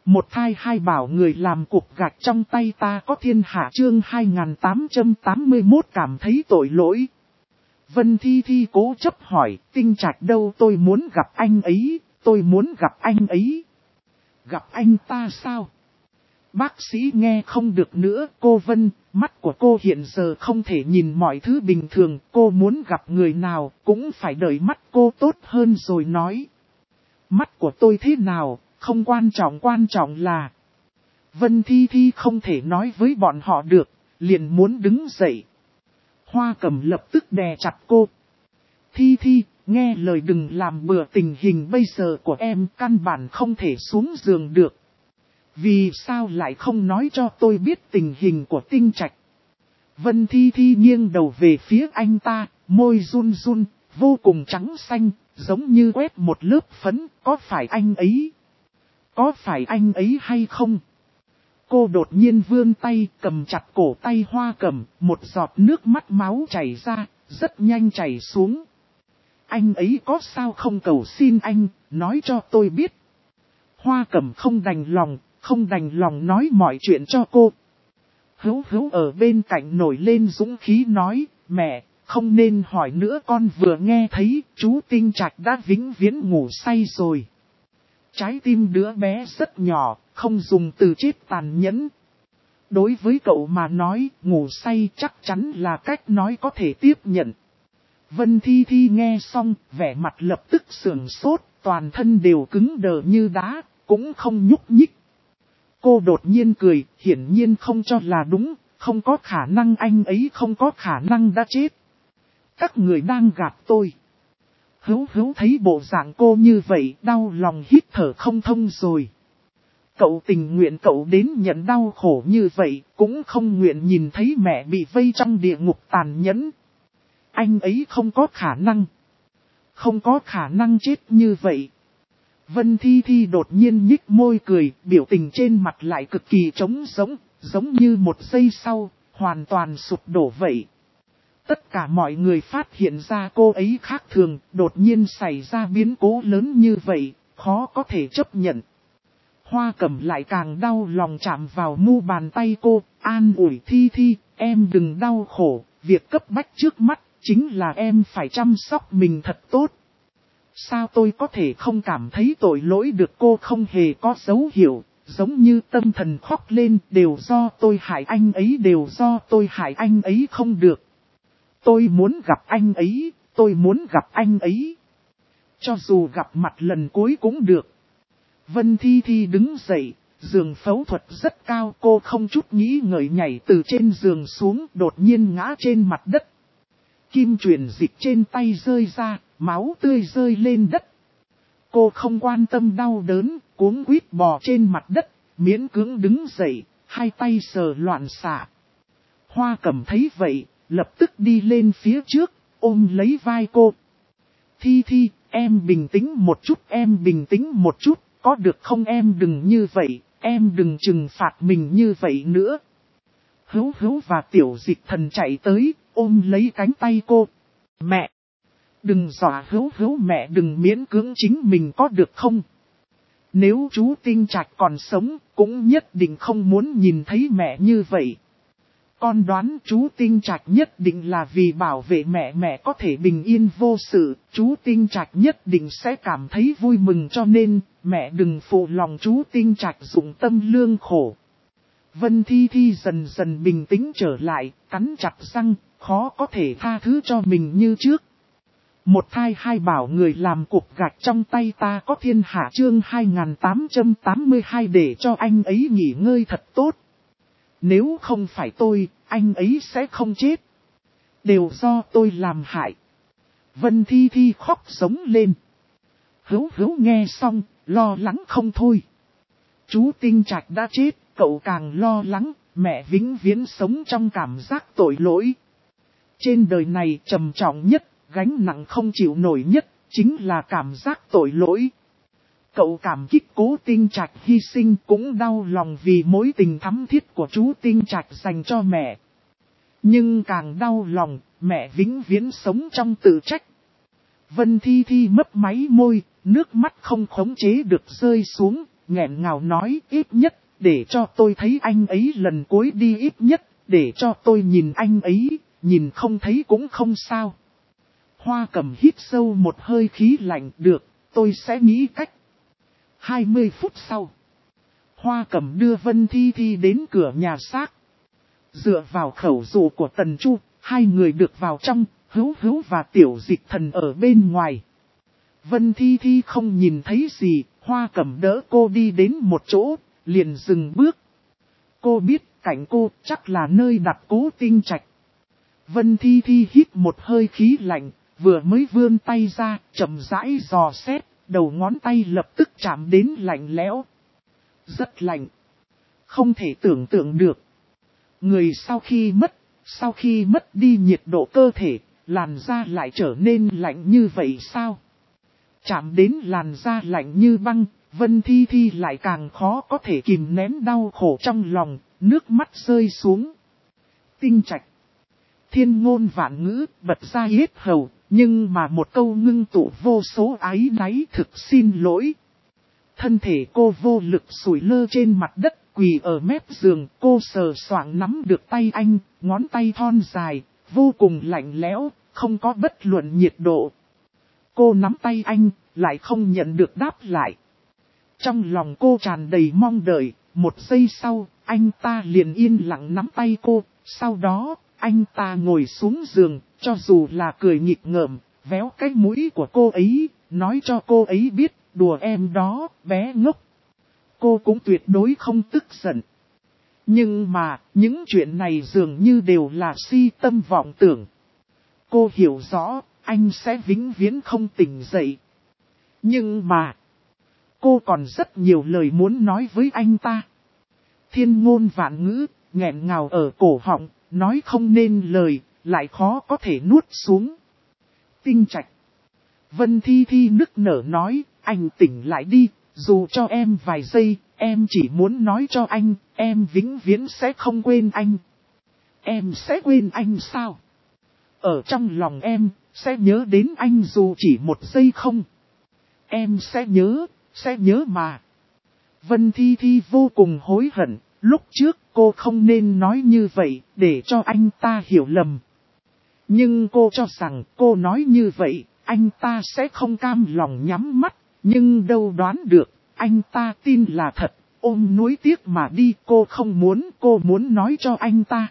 Một thai hai bảo người làm cục gạch trong tay ta có thiên hạ chương 2881 cảm thấy tội lỗi. Vân Thi Thi cố chấp hỏi, Tinh Trạch đâu, tôi muốn gặp anh ấy, tôi muốn gặp anh ấy. Gặp anh ta sao? Bác sĩ nghe không được nữa, cô Vân, mắt của cô hiện giờ không thể nhìn mọi thứ bình thường, cô muốn gặp người nào cũng phải đợi mắt cô tốt hơn rồi nói. Mắt của tôi thế nào, không quan trọng là... Vân Thi Thi không thể nói với bọn họ được, liền muốn đứng dậy. Hoa Cẩm lập tức đè chặt cô. Thi Thi, nghe lời đừng làm bừa, tình hình bây giờ của em căn bản không thể xuống giường được. Vì sao lại không nói cho tôi biết tình hình của Tinh Trạch? Vân Thi Thi nghiêng đầu về phía anh ta, môi run run, vô cùng trắng xanh, giống như quét một lớp phấn, có phải anh ấy? Có phải anh ấy hay không? Cô đột nhiên vươn tay cầm chặt cổ tay Hoa Cẩm, một giọt nước mắt máu chảy ra, rất nhanh chảy xuống. Anh ấy có sao không, cầu xin anh, nói cho tôi biết. Hoa Cẩm không đành lòng nói mọi chuyện cho cô. Hữu ở bên cạnh nổi lên dũng khí nói, mẹ, không nên hỏi nữa, con vừa nghe thấy chú Tinh Trạch đã vĩnh viễn ngủ say rồi. Trái tim đứa bé rất nhỏ, không dùng từ chết tàn nhẫn. Đối với cậu mà nói, ngủ say chắc chắn là cách nói có thể tiếp nhận. Vân Thi Thi nghe xong, vẻ mặt lập tức sườn sốt, toàn thân đều cứng đờ như đá, cũng không nhúc nhích. Cô đột nhiên cười, hiển nhiên không cho là đúng, không có khả năng, anh ấy không có khả năng đã chết. Các người đang gạt tôi. Hữu thấy bộ dạng cô như vậy, đau lòng hít thở không thông rồi. Cậu tình nguyện cậu đến nhận đau khổ như vậy, cũng không nguyện nhìn thấy mẹ bị vây trong địa ngục tàn nhẫn. Anh ấy không có khả năng chết như vậy. Vân Thi Thi đột nhiên nhích môi cười, biểu tình trên mặt lại cực kỳ trống rỗng, giống như một giây sau, hoàn toàn sụp đổ vậy. Tất cả mọi người phát hiện ra cô ấy khác thường, đột nhiên xảy ra biến cố lớn như vậy, khó có thể chấp nhận. Hoa Cẩm lại càng đau lòng chạm vào mu bàn tay cô, an ủi Thi Thi, em đừng đau khổ, việc cấp bách trước mắt, chính là em phải chăm sóc mình thật tốt. Sao tôi có thể không cảm thấy tội lỗi được, cô không hề có dấu hiệu, giống như tâm thần khóc lên, đều do tôi hại anh ấy, đều do tôi hại anh ấy không được. Tôi muốn gặp anh ấy, tôi muốn gặp anh ấy. Cho dù gặp mặt lần cuối cũng được. Vân Thi Thi đứng dậy, giường phẫu thuật rất cao, cô không chút nghĩ ngợi nhảy từ trên giường xuống, đột nhiên ngã trên mặt đất. Kim truyền dịch trên tay rơi ra, máu tươi rơi lên đất. Cô không quan tâm đau đớn, cuống quýt bò trên mặt đất, miễn cưỡng đứng dậy, hai tay sờ loạn xạ. Hoa Cẩm thấy vậy, lập tức đi lên phía trước, ôm lấy vai cô. Thi Thi, em bình tĩnh một chút, em bình tĩnh một chút, có được không, em đừng như vậy, em đừng trừng phạt mình như vậy nữa. Hữu và Tiểu Dịch Thần chạy tới, ôm lấy cánh tay cô. Mẹ! Đừng dọa Hữu, mẹ đừng miễn cưỡng chính mình có được không? Nếu chú Tinh Trạch còn sống, cũng nhất định không muốn nhìn thấy mẹ như vậy. Con đoán chú Tinh Trạch nhất định là vì bảo vệ mẹ, mẹ có thể bình yên vô sự, chú Tinh Trạch nhất định sẽ cảm thấy vui mừng, cho nên mẹ đừng phụ lòng chú Tinh Trạch dụng tâm lương khổ. Vân Thi Thi dần dần bình tĩnh trở lại, cắn chặt răng, khó có thể tha thứ cho mình như trước. Một thai hai bảo người làm cục gạch trong tay ta có thiên hạ chương 2882 để cho anh ấy nghỉ ngơi thật tốt. Nếu không phải tôi, anh ấy sẽ không chết. Đều do tôi làm hại. Vân Thi Thi khóc sống lên. Hữu nghe xong, lo lắng không thôi. Chú Tinh Trạch đã chết, cậu càng lo lắng, mẹ vĩnh viễn sống trong cảm giác tội lỗi. Trên đời này trầm trọng nhất, gánh nặng không chịu nổi nhất, chính là cảm giác tội lỗi. Cậu cảm kích cố Tinh Trạch hy sinh, cũng đau lòng vì mối tình thắm thiết của chú Tinh Trạch dành cho mẹ. Nhưng càng đau lòng, mẹ vĩnh viễn sống trong tự trách. Vân Thi Thi mấp máy môi, nước mắt không khống chế được rơi xuống, nghẹn ngào nói ít nhất, để cho tôi thấy anh ấy lần cuối đi, ít nhất, để cho tôi nhìn anh ấy, nhìn không thấy cũng không sao. Hoa Cẩm hít sâu một hơi khí lạnh, được, tôi sẽ nghĩ cách. 20 phút sau, Hoa Cẩm đưa Vân Thi Thi đến cửa nhà xác. Dựa vào khẩu dụ của Tần Chu, hai người được vào trong, Hữu Hữu và Tiểu Dịch Thần ở bên ngoài. Vân Thi Thi không nhìn thấy gì, Hoa Cẩm đỡ cô đi đến một chỗ, liền dừng bước. Cô biết cạnh cô chắc là nơi đặt Cố Tinh Trạch. Vân Thi Thi hít một hơi khí lạnh, vừa mới vươn tay ra, chậm rãi dò xét, đầu ngón tay lập tức chạm đến lạnh lẽo. Rất lạnh. Không thể tưởng tượng được. Người sau khi mất đi nhiệt độ cơ thể, làn da lại trở nên lạnh như vậy sao? Chạm đến làn da lạnh như băng, Vân Thi Thi lại càng khó có thể kìm nén đau khổ trong lòng, nước mắt rơi xuống. Tinh Trạch. Thiên ngôn vạn ngữ, bật ra hết hầu, nhưng mà một câu ngưng tụ vô số áy náy, thực xin lỗi. Thân thể cô vô lực sủi lơ trên mặt đất, quỳ ở mép giường, cô sờ soạng nắm được tay anh, ngón tay thon dài, vô cùng lạnh lẽo, không có bất luận nhiệt độ. Cô nắm tay anh, lại không nhận được đáp lại. Trong lòng cô tràn đầy mong đợi, một giây sau, anh ta liền yên lặng nắm tay cô, sau đó, anh ta ngồi xuống giường, cho dù là cười nghịch ngợm, véo cái mũi của cô ấy, nói cho cô ấy biết, đùa em đó, bé ngốc. Cô cũng tuyệt đối không tức giận. Nhưng mà, những chuyện này dường như đều là si tâm vọng tưởng. Cô hiểu rõ, anh sẽ vĩnh viễn không tỉnh dậy. Nhưng mà, cô còn rất nhiều lời muốn nói với anh ta. Thiên ngôn vạn ngữ, nghẹn ngào ở cổ họng, nói không nên lời, lại khó có thể nuốt xuống. Tinh Trạch. Vân Thi Thi nức nở nói, anh tỉnh lại đi, dù cho em vài giây, em chỉ muốn nói cho anh, em vĩnh viễn sẽ không quên anh. Em sẽ quên anh sao? Ở trong lòng em, sẽ nhớ đến anh dù chỉ một giây không? Em sẽ nhớ mà. Vân Thi Thi vô cùng hối hận, lúc trước cô không nên nói như vậy, để cho anh ta hiểu lầm. Nhưng cô cho rằng cô nói như vậy, anh ta sẽ không cam lòng nhắm mắt, nhưng đâu đoán được, anh ta tin là thật, ôm nuối tiếc mà đi. Cô không muốn, cô muốn nói cho anh ta.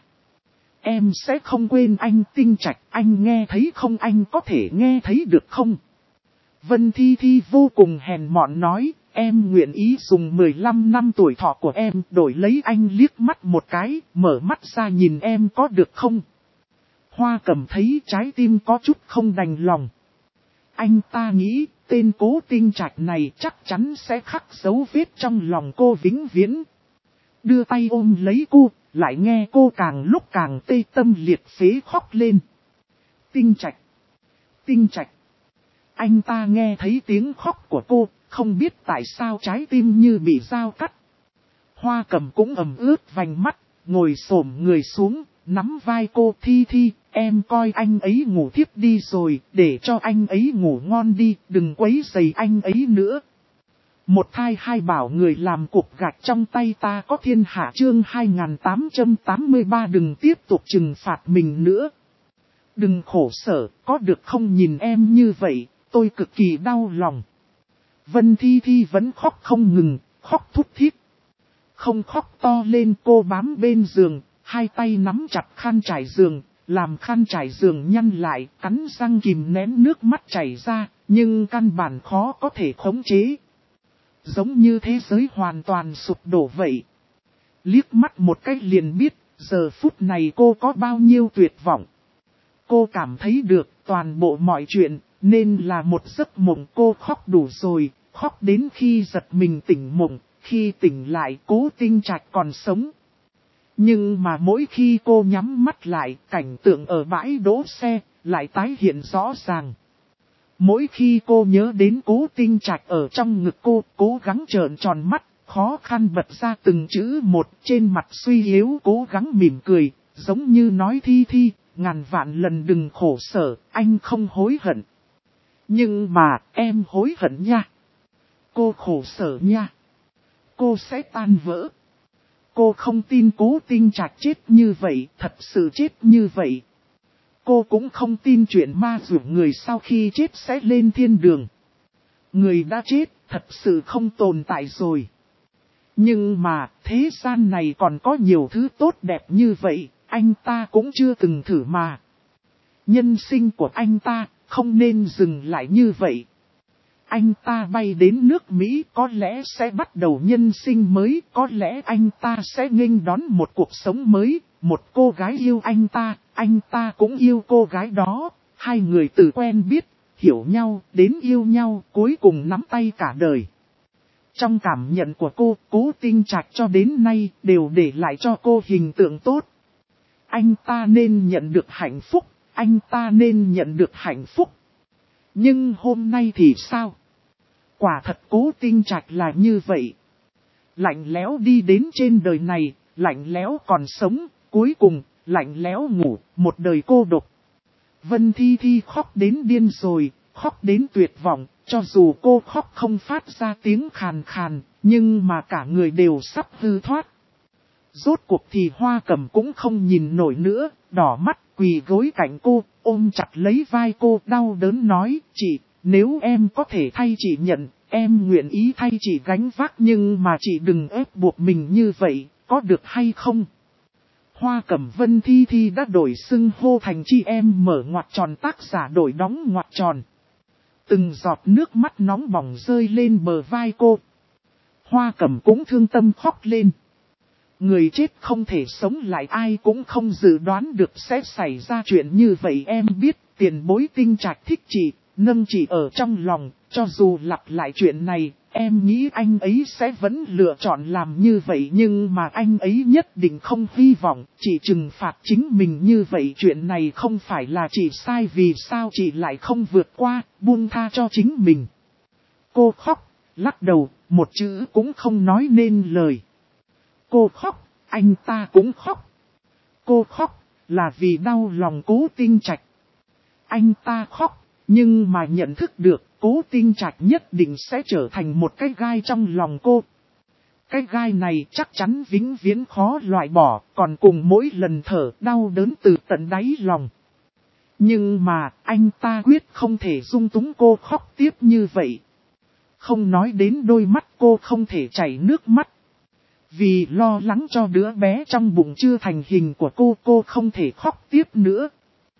Em sẽ không quên anh. Tinh Trạch, anh nghe thấy không, anh có thể nghe thấy được không? Vân Thi Thi vô cùng hèn mọn nói, em nguyện ý dùng 15 năm tuổi thọ của em đổi lấy anh. Liếc mắt một cái, mở mắt ra nhìn em có được không? Hoa Cẩm thấy trái tim có chút không đành lòng. Anh ta nghĩ, tên Cố Tinh Trạch này chắc chắn sẽ khắc dấu vết trong lòng cô vĩnh viễn. Đưa tay ôm lấy cô, lại nghe cô càng lúc càng tê tâm liệt phế khóc lên. Tinh Trạch! Tinh Trạch! Anh ta nghe thấy tiếng khóc của cô, không biết tại sao trái tim như bị dao cắt. Hoa Cẩm cũng ẩm ướt vành mắt, ngồi xổm người xuống, nắm vai cô. Thi Thi, em coi anh ấy ngủ thiếp đi rồi, để cho anh ấy ngủ ngon đi, đừng quấy rầy anh ấy nữa. Một thai hai bảo người làm cục gạch trong tay ta có thiên hạ. Chương 2883. Đừng tiếp tục trừng phạt mình nữa. Đừng khổ sở, có được không? Nhìn em như vậy, tôi cực kỳ đau lòng. Vân Thi Thi vẫn khóc không ngừng, khóc thút thít. Không khóc to lên, cô bám bên giường, hai tay nắm chặt khăn trải giường, làm khăn trải giường nhăn lại, cắn răng kìm nén nước mắt chảy ra, nhưng căn bản khó có thể khống chế. Giống như thế giới hoàn toàn sụp đổ vậy. Liếc mắt một cái liền biết, giờ phút này cô có bao nhiêu tuyệt vọng. Cô cảm thấy được toàn bộ mọi chuyện, nên là một giấc mộng. Cô khóc đủ rồi, khóc đến khi giật mình tỉnh mộng, khi tỉnh lại Cố Tinh Trạch còn sống. Nhưng mà mỗi khi cô nhắm mắt lại, cảnh tượng ở bãi đỗ xe lại tái hiện rõ ràng. Mỗi khi cô nhớ đến Cố Tinh Trạch ở trong ngực cô, cố gắng trợn tròn mắt, khó khăn bật ra từng chữ một, trên mặt suy yếu cố gắng mỉm cười, giống như nói Thi Thi, ngàn vạn lần đừng khổ sở, anh không hối hận. Nhưng mà, em hối hận nha. Cô khổ sở nha. cô sẽ tan vỡ. Cô không tin Cố Tinh Trạch chết như vậy, thật sự chết như vậy. Cô cũng không tin chuyện ma dụ người sau khi chết sẽ lên thiên đường. Người đã chết, thật sự không tồn tại rồi. Nhưng mà, thế gian này còn có nhiều thứ tốt đẹp như vậy, anh ta cũng chưa từng thử mà. Nhân sinh của anh ta, không nên dừng lại như vậy. Anh ta bay đến nước Mỹ có lẽ sẽ bắt đầu nhân sinh mới, có lẽ anh ta sẽ nghênh đón một cuộc sống mới, một cô gái yêu anh ta cũng yêu cô gái đó, hai người từ quen biết, hiểu nhau, đến yêu nhau, cuối cùng nắm tay cả đời. Trong cảm nhận của cô, Cố Tinh Trạch cho đến nay đều để lại cho cô hình tượng tốt. Anh ta nên nhận được hạnh phúc, anh ta nên nhận được hạnh phúc. Nhưng hôm nay thì sao? Quả thật Cố Tinh Trạch là như vậy. Lạnh lẽo đi đến trên đời này, lạnh lẽo còn sống, cuối cùng, lạnh lẽo ngủ, một đời cô độc. Vân Thi Thi khóc đến điên rồi, khóc đến tuyệt vọng, cho dù cô khóc không phát ra tiếng khàn khàn, nhưng mà cả người đều sắp hư thoát. Rốt cuộc thì Hoa Cẩm cũng không nhìn nổi nữa, đỏ mắt quỳ gối cạnh cô, ôm chặt lấy vai cô đau đớn nói, chị, nếu em có thể thay chị nhận, em nguyện ý thay chị gánh vác nhưng mà chị đừng ép buộc mình như vậy, có được hay không? Hoa Cẩm Vân Thi Thi đã đổi xưng hô thành chị em mở ngoặc tròn tác giả đổi đóng ngoặc tròn. Từng giọt nước mắt nóng bỏng rơi lên bờ vai cô. Hoa Cẩm cũng thương tâm khóc lên. Người chết không thể sống lại, ai cũng không dự đoán được sẽ xảy ra chuyện như vậy. Em biết tiền bối Tinh Trạch thích chị, nâng chị ở trong lòng, cho dù lặp lại chuyện này, em nghĩ anh ấy sẽ vẫn lựa chọn làm như vậy. Nhưng mà anh ấy nhất định không hy vọng chị trừng phạt chính mình như vậy. Chuyện này không phải là chị sai, vì sao chị lại không vượt qua, buông tha cho chính mình. Cô khóc, lắc đầu, một chữ cũng không nói nên lời. Cô khóc, anh ta cũng khóc. Cô khóc, là vì đau lòng Cố Tinh Trạch. Anh ta khóc, nhưng mà nhận thức được Cố Tinh Trạch nhất định sẽ trở thành một cái gai trong lòng cô. Cái gai này chắc chắn vĩnh viễn khó loại bỏ, còn cùng mỗi lần thở đau đớn từ tận đáy lòng. Nhưng mà, anh ta quyết không thể dung túng cô khóc tiếp như vậy. Không nói đến đôi mắt cô không thể chảy nước mắt. Vì lo lắng cho đứa bé trong bụng chưa thành hình của cô không thể khóc tiếp nữa.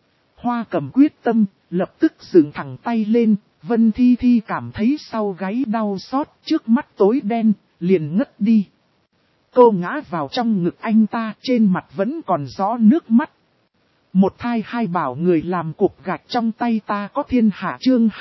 Hoa Cẩm quyết tâm, lập tức dựng thẳng tay lên, Vân Thi Thi cảm thấy sau gáy đau xót, trước mắt tối đen, liền ngất đi. Cô ngã vào trong ngực anh ta, trên mặt vẫn còn rõ nước mắt. Một thai hai bảo người làm cục gạch trong tay ta có thiên hạ chương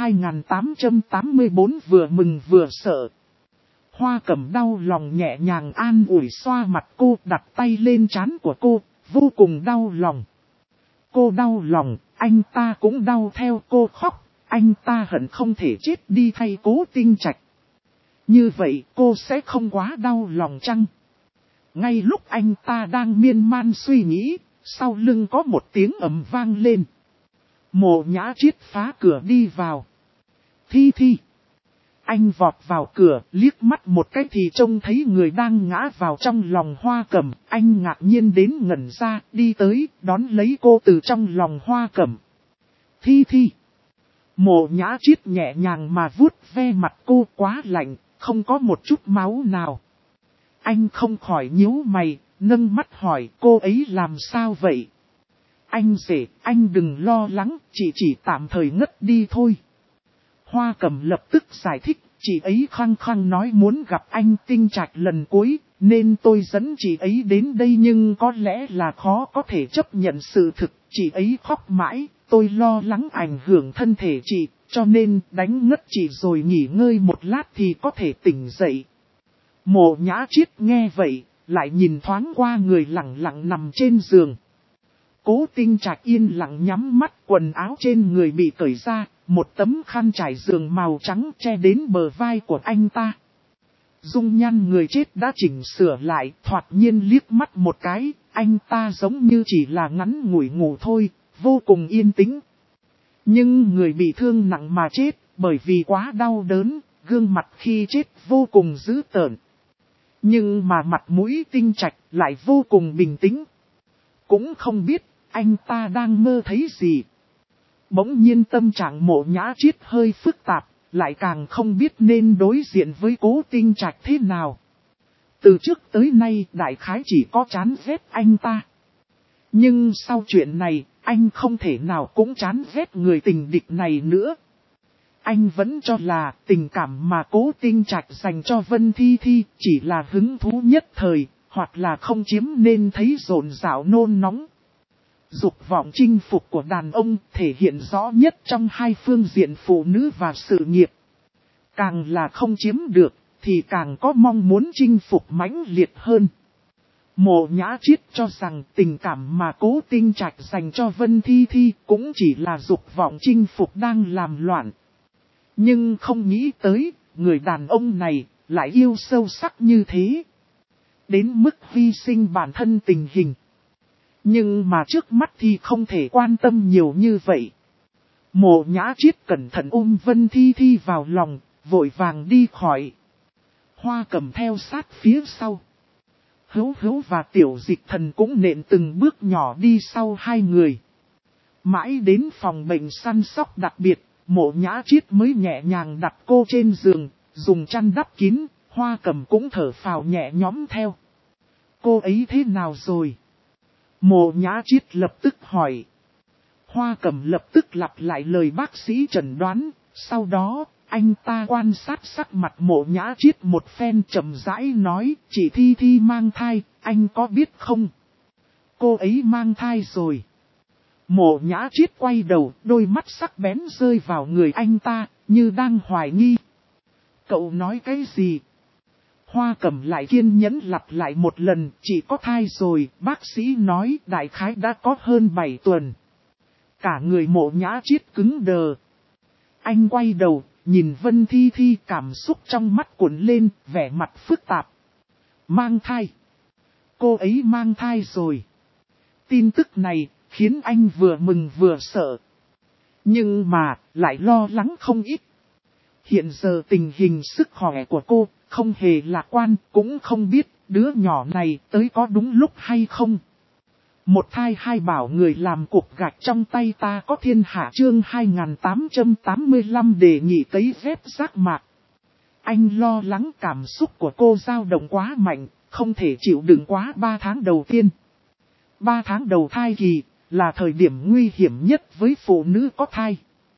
2884 vừa mừng vừa sợ. Hoa Cẩm đau lòng nhẹ nhàng an ủi xoa mặt cô, đặt tay lên trán của cô, vô cùng đau lòng. Cô đau lòng, anh ta cũng đau theo cô khóc, anh ta hận không thể chết đi thay Cố Tinh Trạch. Như vậy cô sẽ không quá đau lòng chăng? Ngay lúc anh ta đang miên man suy nghĩ, sau lưng có một tiếng ầm vang lên. Mộ Nhã Triết phá cửa đi vào. Thi Thi. Anh vọt vào cửa, liếc mắt một cái thì trông thấy người đang ngã vào trong lòng Hoa Cẩm. Anh ngạc nhiên đến ngẩn ra, đi tới, đón lấy cô từ trong lòng Hoa Cẩm. Thi Thi. Mộ Nhã Triết nhẹ nhàng mà vuốt ve mặt cô, quá lạnh, không có một chút máu nào. Anh không khỏi nhíu mày, nâng mắt hỏi cô ấy làm sao vậy? Anh rể, anh đừng lo lắng, chị chỉ tạm thời ngất đi thôi. Hoa Cẩm lập tức giải thích, chị ấy khăng khăng nói muốn gặp anh Tinh Trạch lần cuối, nên tôi dẫn chị ấy đến đây, nhưng có lẽ là khó có thể chấp nhận sự thực, chị ấy khóc mãi, tôi lo lắng ảnh hưởng thân thể chị, cho nên đánh ngất chị rồi nghỉ ngơi một lát thì có thể tỉnh dậy. Mộ Nhã Triết nghe vậy, lại nhìn thoáng qua người lặng lặng nằm trên giường. Cố Tinh Trạch yên lặng nhắm mắt, quần áo trên người bị cởi ra, một tấm khăn trải giường màu trắng che đến bờ vai của anh ta. Dung nhan người chết đã chỉnh sửa lại, thoạt nhiên liếc mắt một cái, anh ta giống như chỉ là ngắn ngủi ngủ thôi, vô cùng yên tĩnh. Nhưng người bị thương nặng mà chết, bởi vì quá đau đớn, gương mặt khi chết vô cùng dữ tợn. Nhưng mà mặt mũi Tinh Trạch lại vô cùng bình tĩnh. Cũng không biết anh ta đang mơ thấy gì. Bỗng nhiên tâm trạng Mộ Nhã Chiết hơi phức tạp, lại càng không biết nên đối diện với Cố Tinh Trạch thế nào. Từ trước tới nay đại khái chỉ có chán ghét anh ta. Nhưng sau chuyện này, anh không thể nào cũng chán ghét người tình địch này nữa. Anh vẫn cho là tình cảm mà Cố Tinh Trạch dành cho Vân Thi Thi chỉ là hứng thú nhất thời, hoặc là không chiếm nên thấy rộn rạo nôn nóng. Dục vọng chinh phục của đàn ông thể hiện rõ nhất trong hai phương diện phụ nữ và sự nghiệp. Càng là không chiếm được, thì càng có mong muốn chinh phục mãnh liệt hơn. Mộ Nhã Chiết cho rằng tình cảm mà Cố Tinh Trạch dành cho Vân Thi Thi cũng chỉ là dục vọng chinh phục đang làm loạn. Nhưng không nghĩ tới, người đàn ông này lại yêu sâu sắc như thế. Đến mức hy sinh bản thân tình hình. Nhưng mà trước mắt thì không thể quan tâm nhiều như vậy. Mộ Nhã Chiết cẩn thận Vân Thi Thi vào lòng, vội vàng đi khỏi. Hoa Cầm theo sát phía sau. Hữu Hữu và Tiểu Dịch Thần cũng nện từng bước nhỏ đi sau hai người. Mãi đến phòng bệnh săn sóc đặc biệt, Mộ Nhã Chiết mới nhẹ nhàng đặt cô trên giường, dùng chăn đắp kín, Hoa Cầm cũng thở phào nhẹ nhõm theo. Cô ấy thế nào rồi? Mộ Nhã Chiết lập tức hỏi. Hoa Cầm lập tức lặp lại lời bác sĩ chẩn đoán, sau đó, anh ta quan sát sắc mặt Mộ Nhã Chiết một phen chậm rãi nói, chị Thi Thi mang thai, anh có biết không? Cô ấy mang thai rồi. Mộ Nhã Chiết quay đầu, đôi mắt sắc bén rơi vào người anh ta, như đang hoài nghi. Cậu nói cái gì? Hoa Cầm lại kiên nhẫn lặp lại một lần, chỉ có thai rồi, bác sĩ nói đại khái đã có hơn 7 tuần. Cả người Mộ Nhã Chiết cứng đờ. Anh quay đầu, nhìn Vân Thi Thi, cảm xúc trong mắt cuộn lên, vẻ mặt phức tạp. Mang thai. Cô ấy mang thai rồi. Tin tức này khiến anh vừa mừng vừa sợ. Nhưng mà lại lo lắng không ít. Hiện giờ tình hình sức khỏe của cô không hề lạc quan, cũng không biết đứa nhỏ này tới có đúng lúc hay không. Một thai hai bảo người làm cục gạch trong tay ta có thiên hạ chương 2885 đề nghị cấy ghép giác mạc. Anh lo lắng cảm xúc của cô dao động quá mạnh, không thể chịu đựng quá 3 tháng đầu tiên. 3 tháng đầu thai kỳ là thời điểm nguy hiểm nhất với phụ nữ có thai.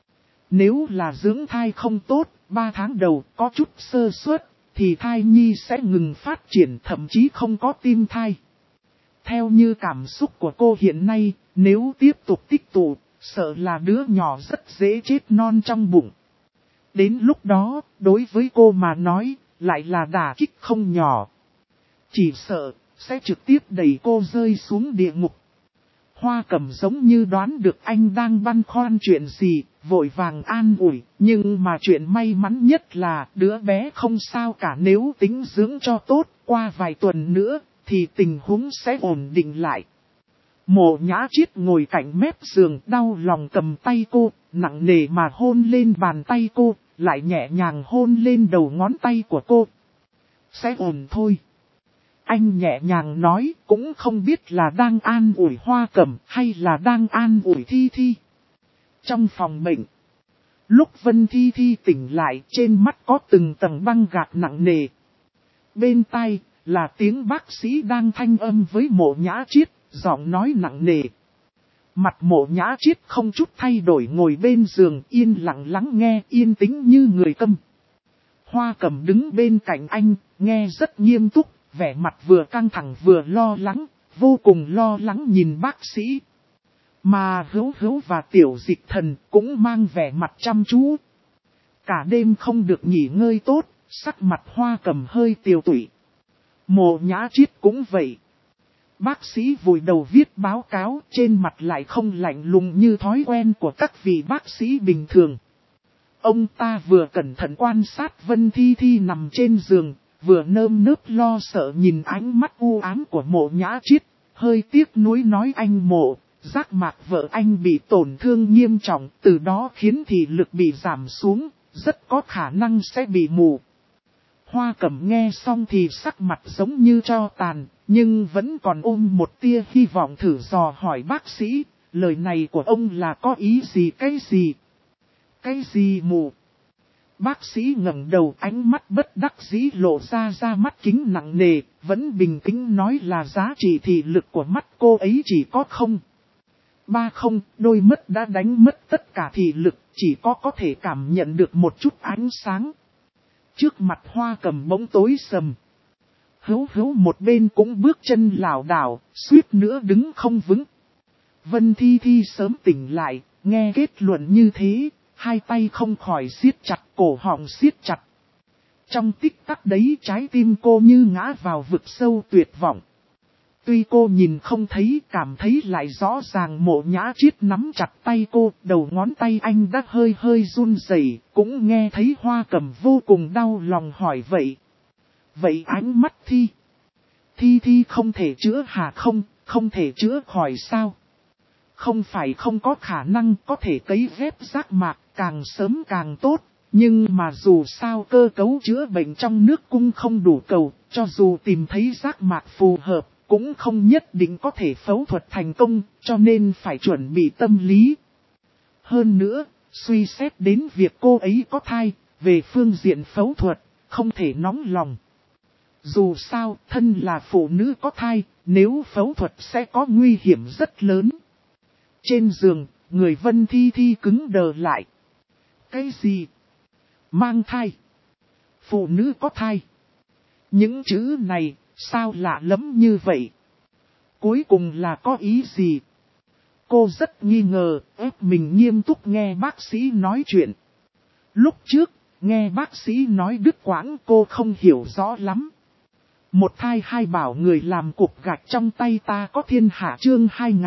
Nếu là dưỡng thai không tốt, 3 tháng đầu có chút sơ suất, thì thai nhi sẽ ngừng phát triển, thậm chí không có tim thai. Theo như cảm xúc của cô hiện nay, nếu tiếp tục tích tụ, sợ là đứa nhỏ rất dễ chết non trong bụng. Đến lúc đó, đối với cô mà nói, lại là đả kích không nhỏ. Chỉ sợ, sẽ trực tiếp đẩy cô rơi xuống địa ngục. Hoa Cầm giống như đoán được anh đang băn khoăn chuyện gì, vội vàng an ủi, nhưng mà chuyện may mắn nhất là đứa bé không sao cả, nếu tính dưỡng cho tốt, qua vài tuần nữa, thì tình huống sẽ ổn định lại. Mộ Nhã Chiết ngồi cạnh mép giường, đau lòng cầm tay cô, nặng nề mà hôn lên bàn tay cô, lại nhẹ nhàng hôn lên đầu ngón tay của cô. Sẽ ổn thôi. Anh nhẹ nhàng nói, cũng không biết là đang an ủi Hoa Cầm hay là đang an ủi Thi Thi. Trong phòng bệnh, lúc Vân Thi Thi tỉnh lại, trên mắt có từng tầng băng gạc nặng nề. Bên tai là tiếng bác sĩ đang thanh âm với Mộ Nhã Chiết, giọng nói nặng nề. Mặt Mộ Nhã Chiết không chút thay đổi, ngồi bên giường yên lặng lắng nghe, yên tĩnh như người câm. Hoa Cầm đứng bên cạnh anh, nghe rất nghiêm túc, vẻ mặt vừa căng thẳng vừa lo lắng, vô cùng lo lắng nhìn bác sĩ. Mà Hữu Hữu và Tiểu Dịch Thần cũng mang vẻ mặt chăm chú. Cả đêm không được nghỉ ngơi tốt, sắc mặt Hoa Cầm hơi tiều tụy. Mộ Nhã Chiết cũng vậy. Bác sĩ vùi đầu viết báo cáo, trên mặt lại không lạnh lùng như thói quen của các vị bác sĩ bình thường. Ông ta vừa cẩn thận quan sát Vân Thi Thi nằm trên giường, vừa nơm nớp lo sợ nhìn ánh mắt u ám của Mộ Nhã Chiết, hơi tiếc nuối nói anh Mộ, giác mạc vợ anh bị tổn thương nghiêm trọng, từ đó khiến thị lực bị giảm xuống, rất có khả năng sẽ bị mù. Hoa Cẩm nghe xong thì sắc mặt giống như tro tàn, nhưng vẫn còn ôm một tia hy vọng thử dò hỏi bác sĩ, lời này của ông là có ý gì cái gì? Cái gì mù? Bác sĩ ngẩng đầu, ánh mắt bất đắc dĩ lộ ra mắt kính nặng nề, vẫn bình tĩnh nói là giá trị thị lực của mắt cô ấy chỉ có 0,30, đôi mắt đã đánh mất tất cả thị lực, chỉ có thể cảm nhận được một chút ánh sáng. Trước mặt Hoa Cẩm bỗng tối sầm. Hữu một bên cũng bước chân lảo đảo, suýt nữa đứng không vững. Vân Thi Thi sớm tỉnh lại, nghe kết luận như thế, hai tay không khỏi siết chặt, cổ họng siết chặt. Trong tích tắc đấy trái tim cô như ngã vào vực sâu tuyệt vọng. Tuy cô nhìn không thấy, cảm thấy lại rõ ràng Mộ Nhã Triết nắm chặt tay cô, đầu ngón tay anh đã hơi run rẩy, cũng nghe thấy Hoa Cẩm vô cùng đau lòng hỏi vậy. Vậy ánh mắt Thi không thể chữa hả? Không thể chữa khỏi sao? Không phải không có khả năng có thể cấy ghép giác mạc, càng sớm càng tốt. Nhưng mà dù sao cơ cấu chữa bệnh trong nước cung không đủ cầu, cho dù tìm thấy giác mạc phù hợp, cũng không nhất định có thể phẫu thuật thành công, cho nên phải chuẩn bị tâm lý. Hơn nữa, suy xét đến việc cô ấy có thai, về phương diện phẫu thuật, không thể nóng lòng. Dù sao, thân là phụ nữ có thai, nếu phẫu thuật sẽ có nguy hiểm rất lớn. Trên giường, người Vân Thi Thi cứng đờ lại. Cái gì? Mang thai? Phụ nữ có thai? Những chữ này, sao lạ lắm như vậy? Cuối cùng là có ý gì? Cô rất nghi ngờ, ép mình nghiêm túc nghe bác sĩ nói chuyện. Lúc trước, nghe bác sĩ nói đứt quãng cô không hiểu rõ lắm. Một thai hai bảo người làm cục gạch trong tay ta có thiên hạ chương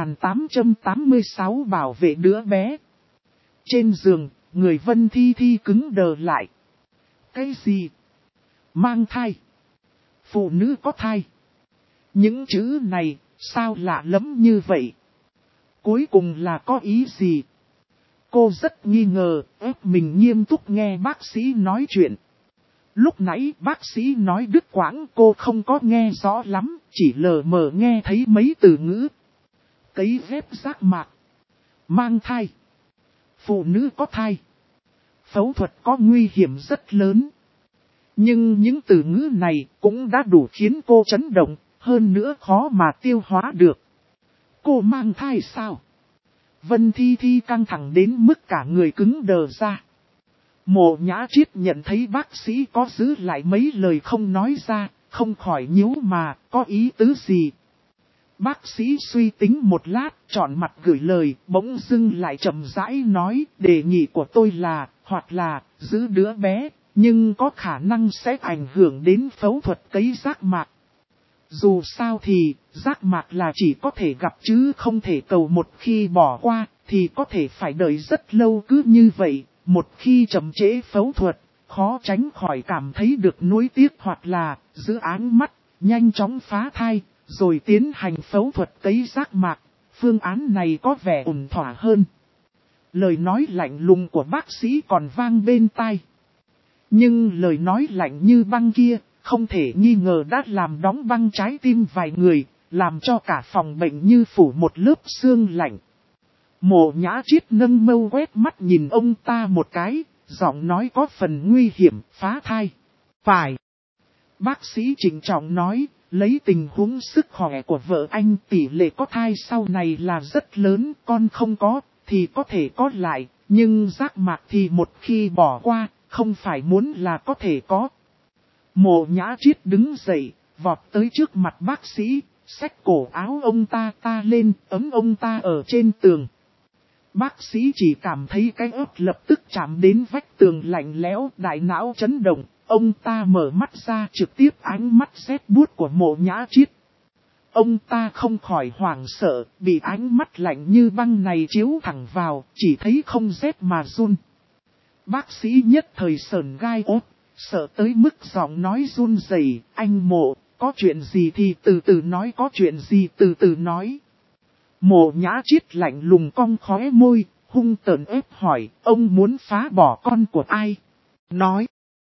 2886 bảo vệ đứa bé. Trên giường, người Vân Thi Thi cứng đờ lại. Cái gì? Mang thai? Phụ nữ có thai? Những chữ này, sao lạ lắm như vậy? Cuối cùng là có ý gì? Cô rất nghi ngờ, ép mình nghiêm túc nghe bác sĩ nói chuyện. Lúc nãy bác sĩ nói đứt quãng cô không có nghe rõ lắm, chỉ lờ mờ nghe thấy mấy từ ngữ. Cấy ghép giác mạc. Mang thai. Phụ nữ có thai. Phẫu thuật có nguy hiểm rất lớn. Nhưng những từ ngữ này cũng đã đủ khiến cô chấn động, hơn nữa khó mà tiêu hóa được. Cô mang thai sao? Vân Thi Thi căng thẳng đến mức cả người cứng đờ ra. Mộ Nhã Triết nhận thấy bác sĩ có giữ lại mấy lời không nói ra, không khỏi nhíu mà, có ý tứ gì. Bác sĩ suy tính một lát, chọn mặt gửi lời, bỗng dưng lại chậm rãi nói, đề nghị của tôi là, hoặc là, giữ đứa bé, nhưng có khả năng sẽ ảnh hưởng đến phẫu thuật cấy giác mạc. Dù sao thì, giác mạc là chỉ có thể gặp chứ không thể cầu, một khi bỏ qua, thì có thể phải đợi rất lâu cứ như vậy. Một khi chậm trễ phẫu thuật, khó tránh khỏi cảm thấy được nuối tiếc hoặc là giữ áng mắt, nhanh chóng phá thai, rồi tiến hành phẫu thuật cấy giác mạc. Phương án này có vẻ ổn thỏa hơn. Lời nói lạnh lùng của bác sĩ còn vang bên tai. Nhưng lời nói lạnh như băng kia, không thể nghi ngờ đã làm đóng băng trái tim vài người, làm cho cả phòng bệnh như phủ một lớp sương lạnh. Mộ Nhã Triết nâng mâu quét mắt nhìn ông ta một cái, giọng nói có phần nguy hiểm, phá thai. Phải. Bác sĩ trịnh trọng nói, lấy tình huống sức khỏe của vợ anh tỷ lệ có thai sau này là rất lớn, con không có, thì có thể có lại, nhưng giác mạc thì một khi bỏ qua, không phải muốn là có thể có. Mộ Nhã Triết đứng dậy, vọt tới trước mặt bác sĩ, xách cổ áo ông ta lên, ấm ông ta ở trên tường. Bác sĩ chỉ cảm thấy cái ớt lập tức chạm đến vách tường lạnh lẽo, đại não chấn động, ông ta mở mắt ra trực tiếp ánh mắt rét buốt của Mộ Nhã Triết. Ông ta không khỏi hoảng sợ, bị ánh mắt lạnh như băng này chiếu thẳng vào, chỉ thấy không rét mà run. Bác sĩ nhất thời sởn gai ốt, sợ tới mức giọng nói run rẩy, anh Mộ, có chuyện gì thì từ từ nói, có chuyện gì từ từ nói. Mộ Nhã Triết lạnh lùng cong khóe môi, hung tợn ép hỏi, ông muốn phá bỏ con của ai? Nói.